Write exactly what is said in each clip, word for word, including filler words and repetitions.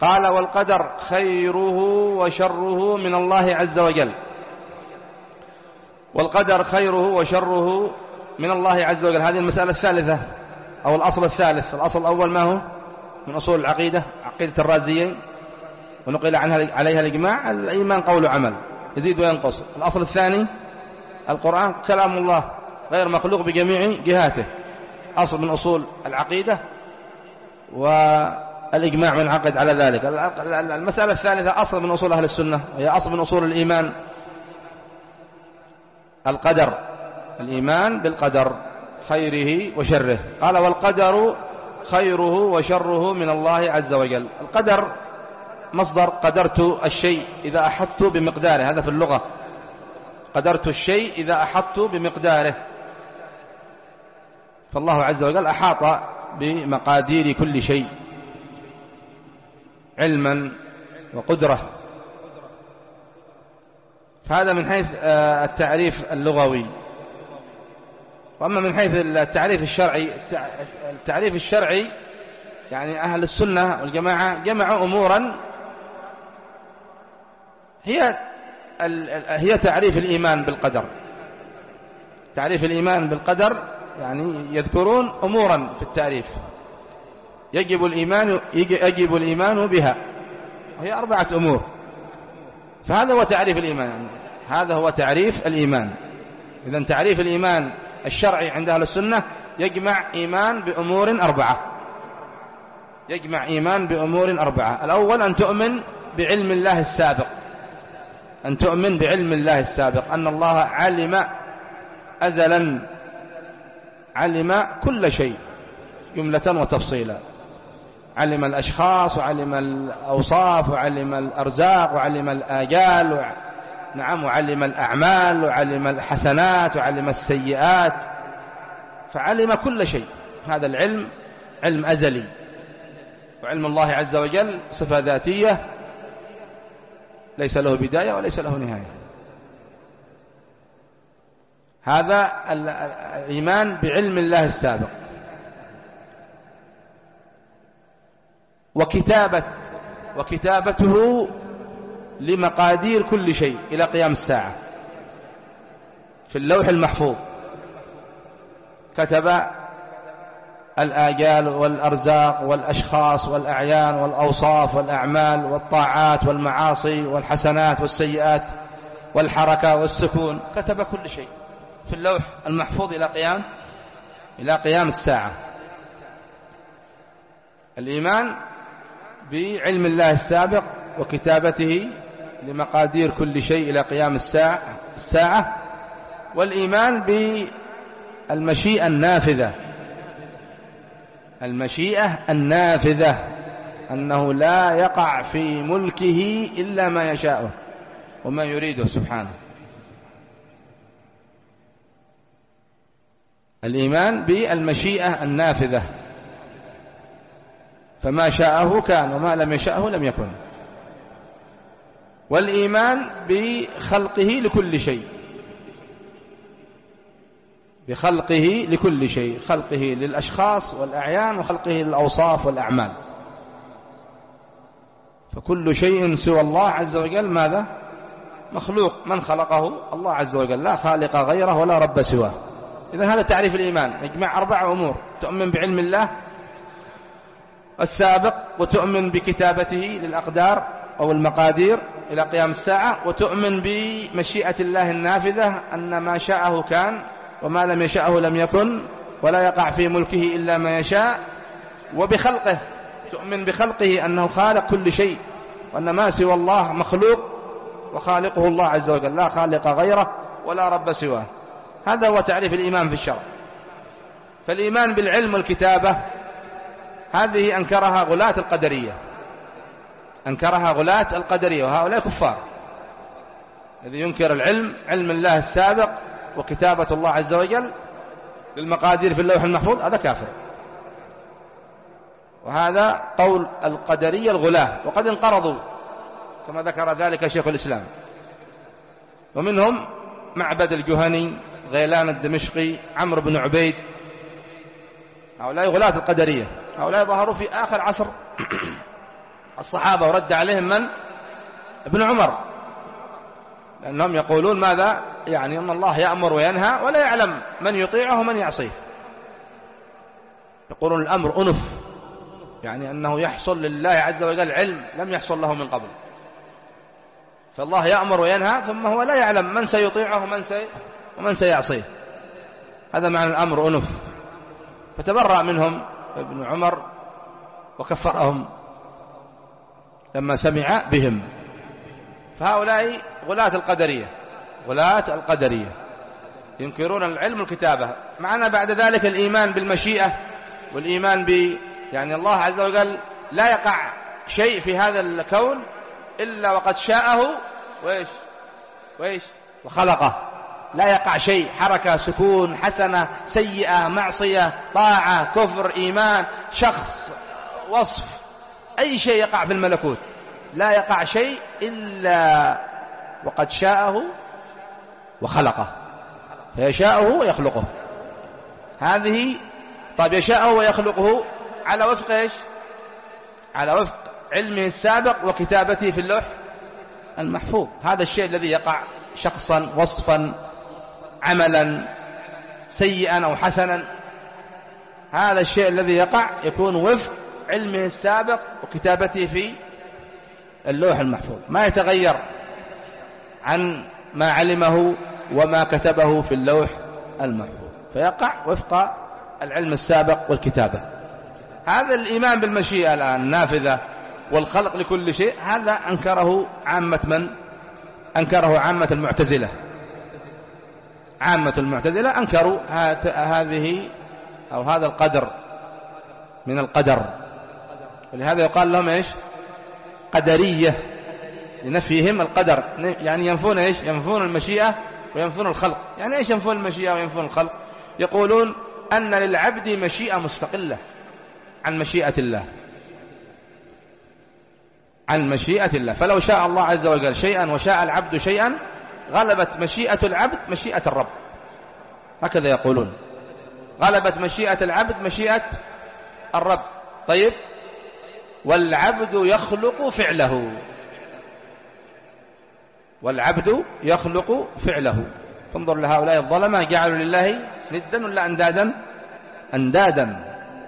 قال والقدر خيره وشره من الله عز وجل. والقدر خيره وشره من الله عز وجل. هذه المسألة الثالثة أو الأصل الثالث. الأصل الأول ما هو؟ من أصول العقيدة، عقيدة الرازيين، ونقل عنها عليها الإجماع: الإيمان قول وعمل، يزيد وينقص. الأصل الثاني: القرآن كلام الله غير مخلوق بجميع جهاته، أصل من أصول العقيدة، والإجماع منعقد على ذلك. المسألة الثالثة أصل من أصول أهل السنة، وهي أصل من أصول الإيمان: القدر، الإيمان بالقدر خيره وشره. قال والقدر خيره وشره من الله عز وجل. القدر مصدر قدرت الشيء إذا أحطت بمقداره، هذا في اللغة. قدرت الشيء إذا أحطت بمقداره. فالله عز وجل أحاط بمقادير كل شيء علما وقدرة. فهذا من حيث التعريف اللغوي. وأما من حيث التعريف الشرعي، التعريف الشرعي يعني أهل السنة والجماعة جمعوا أمورا هي هي تعريف الإيمان بالقدر. تعريف الإيمان بالقدر يعني يذكرون أمورا في التعريف يجب الإيمان يجب الإيمان بها، وهي أربعة أمور. فهذا هو تعريف الإيمان، هذا هو تعريف الإيمان. إذن تعريف الإيمان الشرعي عند أهل السنة يجمع إيمان بأمور أربعة. يجمع إيمان بأمور أربعة. الأول أن تؤمن بعلم الله السابق، أن تؤمن بعلم الله السابق، أن الله علم أزلا، علم كل شيء جملة وتفصيلا. علم الأشخاص، وعلم الأوصاف، وعلم الأرزاق، وعلم الآجال، وع... نعم وعلم الأعمال، وعلم الحسنات، وعلم السيئات. فعلم كل شيء. هذا العلم علم أزلي. وعلم الله عز وجل صفة ذاتية ليس له بداية وليس له نهاية. هذا الإيمان بعلم الله السابق. وكتابة وكتابته لمقادير كل شيء إلى قيام الساعة في اللوح المحفوظ. كتب الآجال والأرزاق والأشخاص والأعيان والأوصاف والأعمال والطاعات والمعاصي والحسنات والسيئات والحركة والسكون. كتب كل شيء في اللوح المحفوظ إلى قيام إلى قيام الساعة. الإيمان بعلم الله السابق وكتابته لمقادير كل شيء إلى قيام الساعة الساعة والإيمان بالمشيئة النافذة. المشيئة النافذة أنه لا يقع في ملكه إلا ما يشاءه وما يريده سبحانه. الإيمان بالمشيئة النافذة، فما شاءه كان وما لم يشاءه لم يكن. والإيمان بخلقه لكل شيء، بخلقه لكل شيء، خلقه للأشخاص والأعيان وخلقه للأوصاف والأعمال. فكل شيء سوى الله عز وجل ماذا؟ مخلوق. من خلقه؟ الله عز وجل، لا خالق غيره ولا رب سواه. إذن هذا تعريف الإيمان، يجمع أربع أمور: تؤمن بعلم الله السابق، وتؤمن بكتابته للأقدار أو المقادير إلى قيام الساعة، وتؤمن بمشيئة الله النافذة أن ما شاءه كان وما لم يشاءه لم يكن ولا يقع في ملكه إلا ما يشاء. وبخلقه، تؤمن بخلقه أنه خالق كل شيء، وأن ما سوى الله مخلوق وخالقه الله عز وجل، لا خالق غيره ولا رب سواه. هذا هو تعريف الإيمان في الشرع. فالإيمان بالعلم والكتابة هذه أنكرها غلاة القدرية، أنكرها غلاة القدرية، وهؤلاء كفار. الذي ينكر العلم، علم الله السابق وكتابة الله عز وجل للمقادير في اللوح المحفوظ، هذا كافر. وهذا قول القدرية الغلاة، وقد انقرضوا كما ذكر ذلك شيخ الإسلام. ومنهم معبد الجهني، غيلان الدمشقي، عمرو بن عبيد. هؤلاء غلاة القدرية. هؤلاء ظهروا في آخر عصر الصحابة ورد عليهم من؟ ابن عمر، لأنهم يقولون ماذا؟ يعني أن الله يأمر وينهى ولا يعلم من يطيعه ومن يعصيه. يقولون الأمر أنف، يعني أنه يحصل لله عز وجل علم لم يحصل له من قبل، فالله يأمر وينهى ثم هو لا يعلم من سيطيعه ومن, سي ومن سيعصيه. هذا معنى الأمر أنف. فتبرأ منهم ابن عمر وكفرهم لما سمع بهم. فهؤلاء غلاة القدرية، غلاة القدرية ينكرون العلم والكتابة. معنا بعد ذلك الإيمان بالمشيئة والإيمان ب يعني الله عز وجل لا يقع شيء في هذا الكون إلا وقد شاءه وإيش وإيش وخلقه. لا يقع شيء، حركة، سكون، حسنة، سيئة، معصية، طاعة، كفر، إيمان، شخص، وصف، أي شيء يقع في الملكوت لا يقع شيء إلا وقد شاءه وخلقه. فيشاءه ويخلقه. هذه طيب يشاءه ويخلقه على وفق إيش؟ على وفق علمه السابق وكتابته في اللوح المحفوظ. هذا الشيء الذي يقع شخصا، وصفا، عملا، سيئا أو حسنا، هذا الشيء الذي يقع يكون وفق علمه السابق وكتابته في اللوح المحفوظ، ما يتغير عن ما علمه وما كتبه في اللوح المحفوظ، فيقع وفق العلم السابق والكتابة. هذا الإيمان بالمشيئة الآن نافذة والخلق لكل شيء، هذا أنكره عامة من؟ أنكره عامة المعتزلة. عامة المعتزلة أنكروا هذه أو هذا القدر من القدر، ولهذا يقال لهم إيش؟ قدرية، لنفيهم القدر. يعني ينفون إيش؟ ينفون المشيئة وينفون الخلق. يعني إيش ينفون المشيئة وينفون الخلق؟ يقولون أن للعبد مشيئة مستقلة عن مشيئة الله، عن مشيئة الله. فلو شاء الله عز وجل شيئا وشاء العبد شيئا غلبت مشيئة العبد مشيئة الرب، هكذا يقولون. غلبت مشيئة العبد مشيئة الرب. طيب، والعبد يخلق فعله، والعبد يخلق فعله. فانظر لهؤلاء الظلمة، جعلوا لله ندا ولا أندادا؟ أندادا،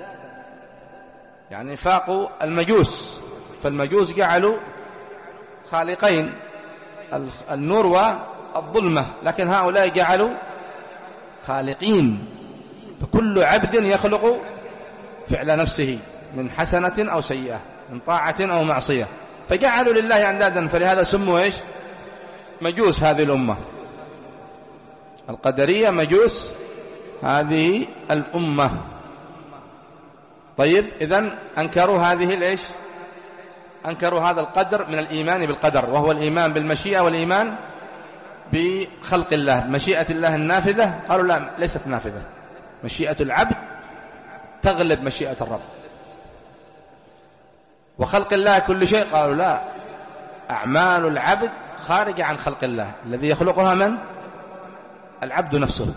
يعني فاقوا المجوس. فالمجوس جعلوا خالقين، النور والظلمة، لكن هؤلاء جعلوا خالقين. فكل عبد يخلق فعل نفسه من حسنة أو سيئة، من طاعة أو معصية، فجعلوا لله أندادا. فلهذا سموا إيش؟ مجوس هذه الأمة. القدرية مجوس هذه الأمة. طيب، إذن أنكروا هذه الإيش؟ أنكروا هذا القدر من الإيمان بالقدر، وهو الإيمان بالمشيئة والإيمان بخلق الله. مشيئة الله النافذة، قالوا لا، ليست نافذة، مشيئة العبد تغلب مشيئة الرب. وخلق الله كل شيء، قالوا لا، أعمال العبد خارجة عن خلق الله، الذي يخلقها من؟ العبد نفسه.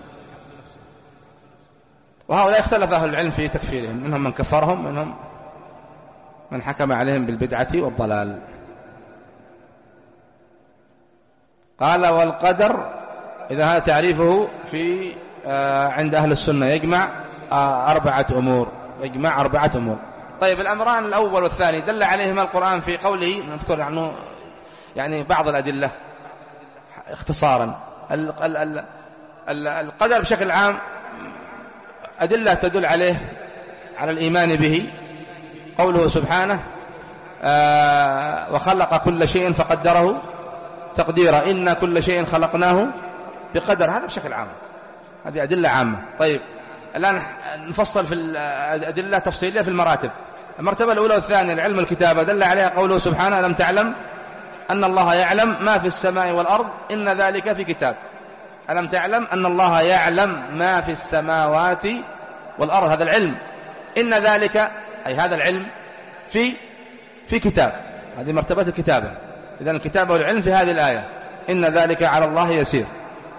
وهؤلاء اختلف أهل العلم في تكفيرهم، منهم من كفرهم، منهم من حكم عليهم بالبدعة والضلال. قال والقدر، إذا هذا تعريفه في عند أهل السنة، يجمع أربعة أمور، يجمع أربعة أمور. طيب، الأمران الأول والثاني دل عليهما القرآن في قوله، نذكر عنه يعني بعض الأدلة اختصارا. القدر بشكل عام أدلة تدل عليه على الإيمان به. قوله سبحانه آه وخلق كل شيء فقدره تقديرا، إن كل شيء خلقناه بقدر، هذا بشكل عام، هذه أدلة عامة. طيب، الآن نفصل في الأدلة تفصيلية في المراتب. المرتبة الأولى والثانية العلم الكتابة، دل عليها قوله سبحانه ألم تعلم أن الله يعلم ما في السماء والأرض إن ذلك في كتاب. ألم تعلم أن الله يعلم ما في السماوات والأرض، هذا العلم. إن ذلك أي هذا العلم في في كتاب، هذه مرتبة الكتابة. إذن الكتابة والعلم في هذه الآية، إن ذلك على الله يسير.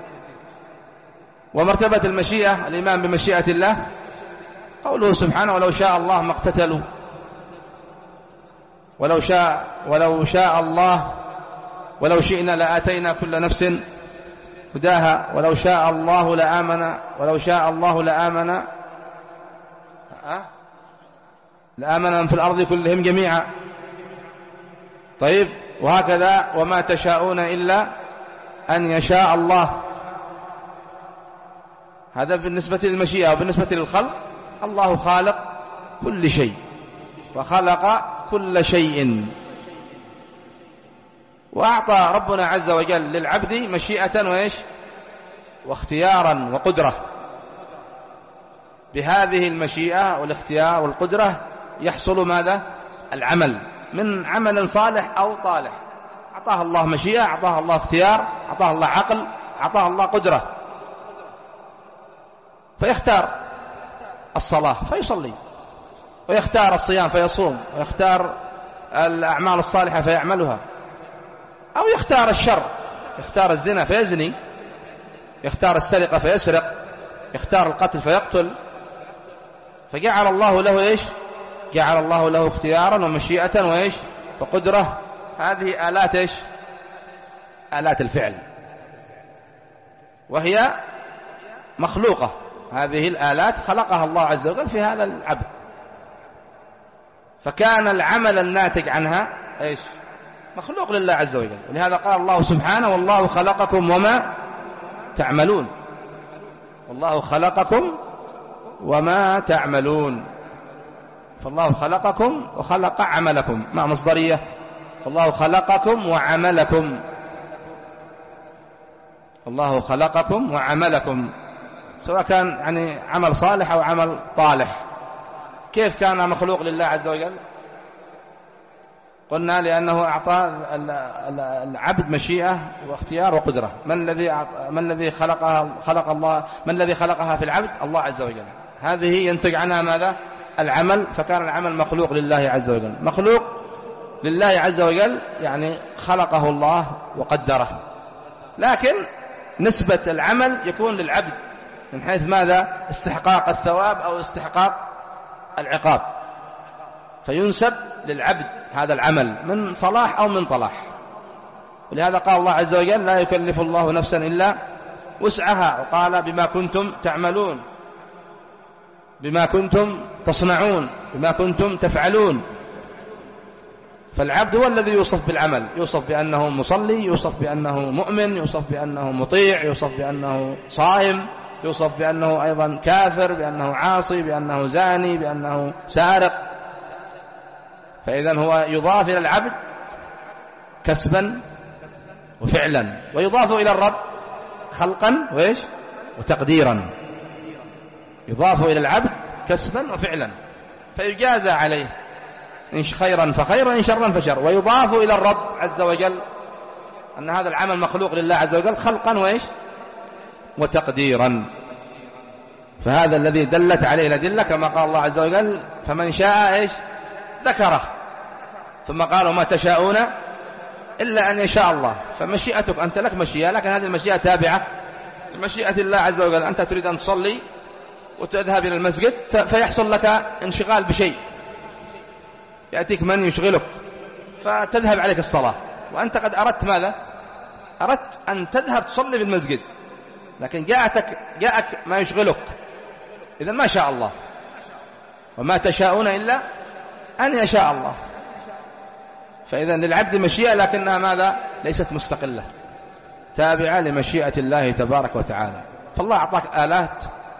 ومرتبة المشيئة الإيمان بمشيئة الله، قوله سبحانه ولو شاء الله ما اقتتلوا. ولو شاء ولو شاء الله ولو شئنا لآتينا كل نفس هداها ولو شاء الله لآمن ولو شاء الله لآمن أه؟ لآمن من في الأرض كلهم جميعا. طيب وهكذا وما تشاءون إلا أن يشاء الله. هذا بالنسبة للمشيئة. وبالنسبة للخلق الله خالق كل شيء وخلق كل شيء. وأعطى ربنا عز وجل للعبد مشيئة وإيش واختيارا وقدرة. بهذه المشيئة والاختيار والقدرة يحصل ماذا؟ العمل، من عمل صالح أو طالح. أعطاه الله مشيئة، أعطاه الله اختيار، أعطاه الله عقل، أعطاه الله قدرة، فيختار الصلاة فيصلي، ويختار الصيام فيصوم، ويختار الأعمال الصالحة فيعملها، أو يختار الشر، يختار الزنا فيزني، يختار السرقة فيسرق، يختار القتل فيقتل. فجعل الله له إيش؟ جعل الله له اختيارا ومشيئة وإيش وقدرة. هذه آلات إيش؟ آلات الفعل، وهي مخلوقة. هذه الآلات خلقها الله عز وجل في هذا العبد، فكان العمل الناتج عنها إيش؟ مخلوق لله عز وجل. ولهذا قال الله سبحانه والله خلقكم وما تعملون. والله خلقكم وما تعملون. فالله خلقكم وخلق عملكم مع مصدرية. الله خلقكم وعملكم. الله خلقكم وعملكم، سواء كان يعني عمل صالح أو عمل طالح. كيف كان مخلوق لله عز وجل؟ قلنا لأنه أعطى العبد مشيئة واختيار وقدرة. من الذي من الذي خلقها خلق الله من الذي خلقها في العبد؟ الله عز وجل. هذه ينتج عنها ماذا؟ العمل. فكان العمل مخلوق لله عز وجل. مخلوق لله عز وجل يعني خلقه الله وقدره، لكن نسبة العمل يكون للعبد من حيث ماذا؟ استحقاق الثواب أو استحقاق العقاب، فينسب للعبد هذا العمل من صلاح أو من طلاح. ولهذا قال الله عز وجل لا يكلف الله نفسا إلا وسعها. وقال بما كنتم تعملون، بما كنتم تصنعون، بما كنتم تفعلون. فالعبد هو الذي يوصف بالعمل، يوصف بأنه مصلي، يوصف بأنه مؤمن، يوصف بأنه مطيع، يوصف بأنه صائم، يوصف بأنه أيضا كافر، بأنه عاصي، بأنه زاني، بأنه سارق. فإذا هو يضاف إلى العبد كسبا وفعلا، ويضاف إلى الرب خلقا وإيش وتقديرا. يضاف إلى العبد كسبا وفعلا فيجازى عليه، إن خيرا فخير وإن شرا فشر. ويضاف إلى الرب عز وجل أن هذا العمل مخلوق لله عز وجل خلقا وإيش وتقديرا. فهذا الذي دلت عليه الأدلة، كما قال الله عز وجل فمن شاء إيش ذكره. ثم قال وما تشاءون إلا أن يشاء الله. فمشيئتك أنت لك مشيئة، لكن هذه المشيئة تابعة لمشيئة الله عز وجل. أنت تريد أن تصلي وتذهب إلى المسجد فيحصل لك انشغال بشيء، يأتيك من يشغلك فتذهب عليك الصلاة، وأنت قد أردت ماذا؟ أردت أن تذهب تصلي في المسجد، لكن جاءتك جاءك ما يشغلك. إذن ما شاء الله. وما تشاءون إلا أن يشاء الله. فإذا للعبد مشيئة، لكنها ماذا؟ ليست مستقلة، تابعة لمشيئة الله تبارك وتعالى. فالله أعطاك آلات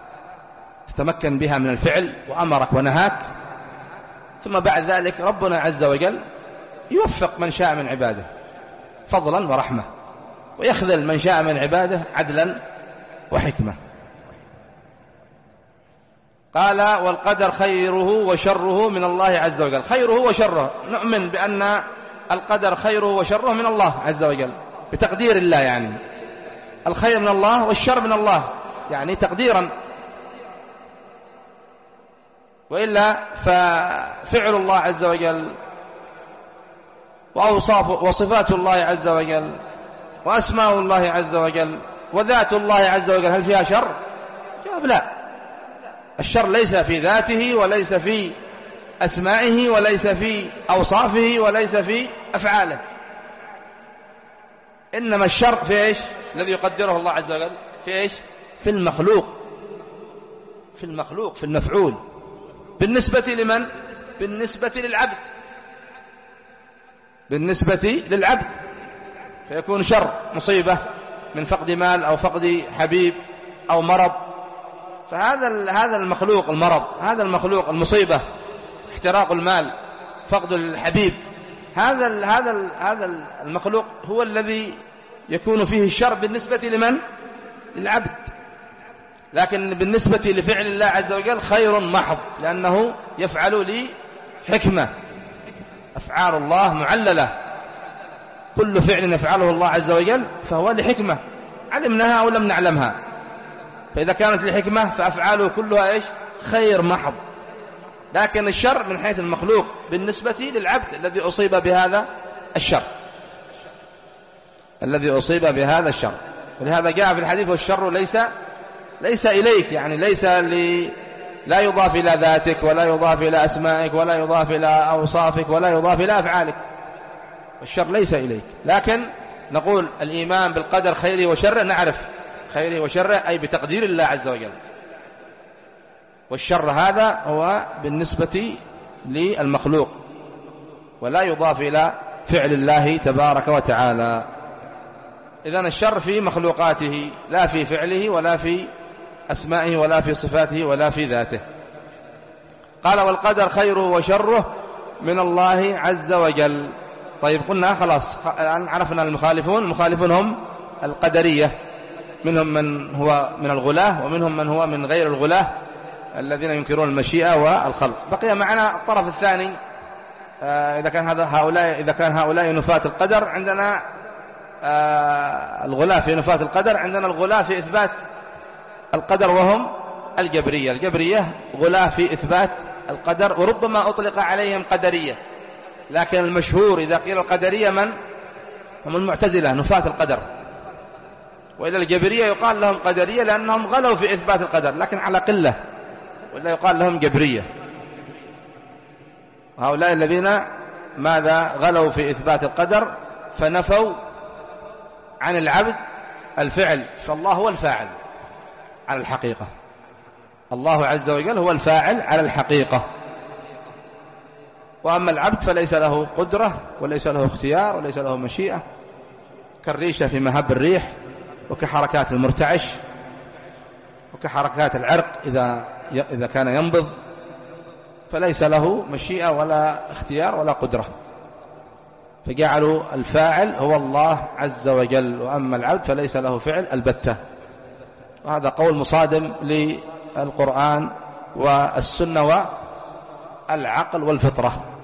تتمكن بها من الفعل، وأمرك ونهاك. ثم بعد ذلك ربنا عز وجل يوفق من شاء من عباده فضلا ورحمة، ويخذل من شاء من عباده عدلا وحكمة. قال والقدر خيره وشره من الله عز وجل. خيره وشره، نؤمن بأن القدر خيره وشره من الله عز وجل بتقدير الله، يعني الخير من الله والشر من الله، يعني تقديرا. وإلا ففعل الله عز وجل وأوصاف وصفات الله عز وجل وأسماء الله عز وجل وذات الله عز وجل هل فيها شر؟ جواب لا. الشر ليس في ذاته وليس في أسمائه وليس في أوصافه وليس في أفعاله. إنما الشر في إيش الذي يقدره الله عز وجل؟ في إيش؟ في المخلوق، في المخلوق في المفعول. بالنسبة لمن؟ بالنسبة للعبد، بالنسبة للعبد فيكون شر مصيبة من فقد مال أو فقد حبيب أو مرض. فهذا هذا المخلوق المرض، هذا المخلوق المصيبة، احتراق المال، فقد الحبيب، هذا هذا هذا المخلوق هو الذي يكون فيه الشر بالنسبة لمن؟ للعبد. لكن بالنسبة لفعل الله عز وجل خير محض، لأنه يفعل لي حكمة. أفعال الله معللة، كل فعل يفعله الله عز وجل فهو لحكمة علمناها أو لم نعلمها. فإذا كانت لحكمة فأفعاله كلها إيش؟ خير محض. لكن الشر من حيث المخلوق بالنسبة للعبد الذي أصيب بهذا الشر، الذي أصيب بهذا الشر. ولهذا جاء في الحديث والشر ليس ليس إليك، يعني ليس لي، لا يضاف إلى ذاتك ولا يضاف إلى أسمائك ولا يضاف إلى أوصافك ولا يضاف إلى أفعالك. والشر ليس إليك. لكن نقول الإيمان بالقدر خيره وشره، نعرف خيره وشره أي بتقدير الله عز وجل. والشر هذا هو بالنسبة للمخلوق ولا يضاف إلى فعل الله تبارك وتعالى. إذن الشر في مخلوقاته لا في فعله ولا في أسمائه ولا في صفاته ولا في ذاته. قال والقدر خيره وشره من الله عز وجل. طيب قلنا خلاص الآن عرفنا المخالفون. المخالفون هم القدرية، منهم من هو من الغلاة ومنهم من هو من غير الغلاة الذين ينكرون المشيئة والخلق. بقي معنا الطرف الثاني. إذا كان هذا هؤلاء إذا كان هؤلاء نفاة القدر، عندنا الغلاة في نفاة القدر، عندنا الغلاة في إثبات القدر وهم الجبرية. الجبرية غلاة في إثبات القدر، وربما أطلق عليهم قدرية، لكن المشهور إذا قيل القدرية من هم المعتزلة نفاة القدر. وإلى الجبرية يقال لهم قدرية لأنهم غلوا في إثبات القدر، لكن على قلة، وإلا يقال لهم جبرية. هؤلاء الذين ماذا غلوا في إثبات القدر فنفوا عن العبد الفعل، فالله هو الفاعل على الحقيقة. الله عز وجل هو الفاعل على الحقيقة، وأما العبد فليس له قدرة وليس له اختيار وليس له مشيئة، كالريشة في مهب الريح، وكحركات المرتعش، وكحركات العرق إذا إذا كان ينبض، فليس له مشيئة ولا اختيار ولا قدرة. فجعلوا الفاعل هو الله عز وجل، وأما العبد فليس له فعل البتة. وهذا قول مصادم للقرآن والسنة والعقل والفطرة.